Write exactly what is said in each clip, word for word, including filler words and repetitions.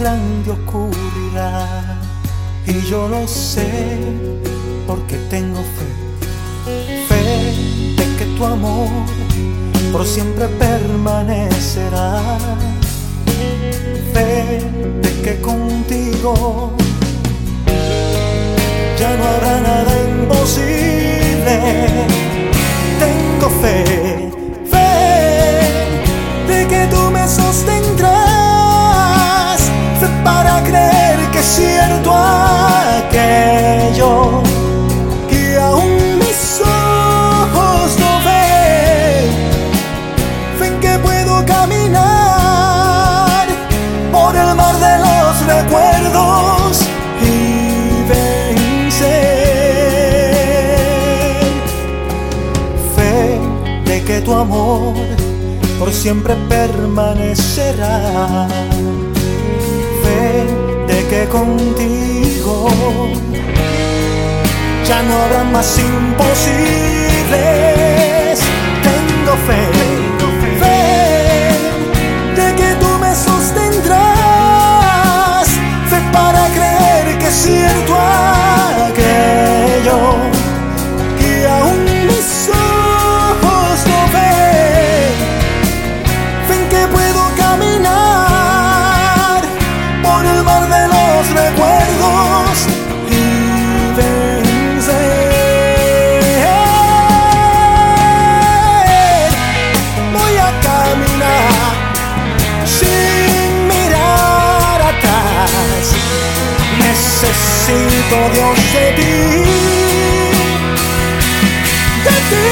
grande ocurrirá. Y yo lo sé porque tengo fe, fe de que tu amor por siempre permanecerá, fe de que contigo ya no habrá nada imposible. Tengo fe, fe de que tú me sostendrás, fe para creer que es cierto aquello que aún mis ojos no ven, fe en que puedo caminar por el mar de los recuerdos y vencer, fe de que tu amor por siempre permanecerá, fe de que contigo ya no habrá más imposibles. Tengo fe, fe de que tú me sostendrás, fe para creer que es cierto aquello que aún mis ojos no ven, fe en que puedo caminar por el mar de los recuerdos y vencer. Voy a caminar sin mirar atrás. Necesito, Dios, de ti, de ti.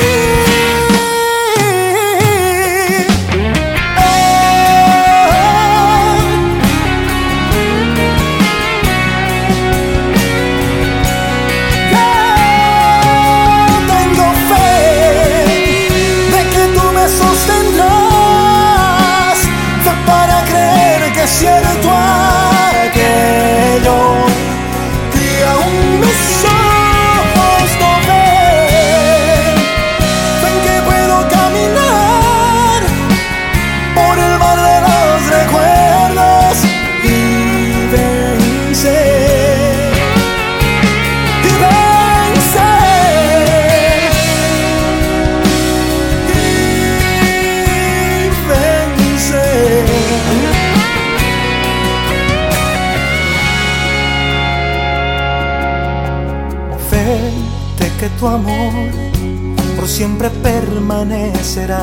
Es cierto aquello que aún mis ojos no ven, fe en que puedo caminar por el mar de los recuerdos y vencer, y vencer, y vencer. De que tu amor por siempre permanecerá,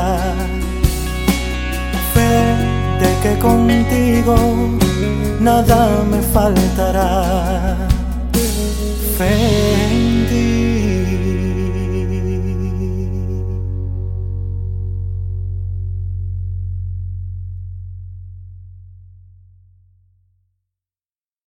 fe de que contigo nada me faltará, fe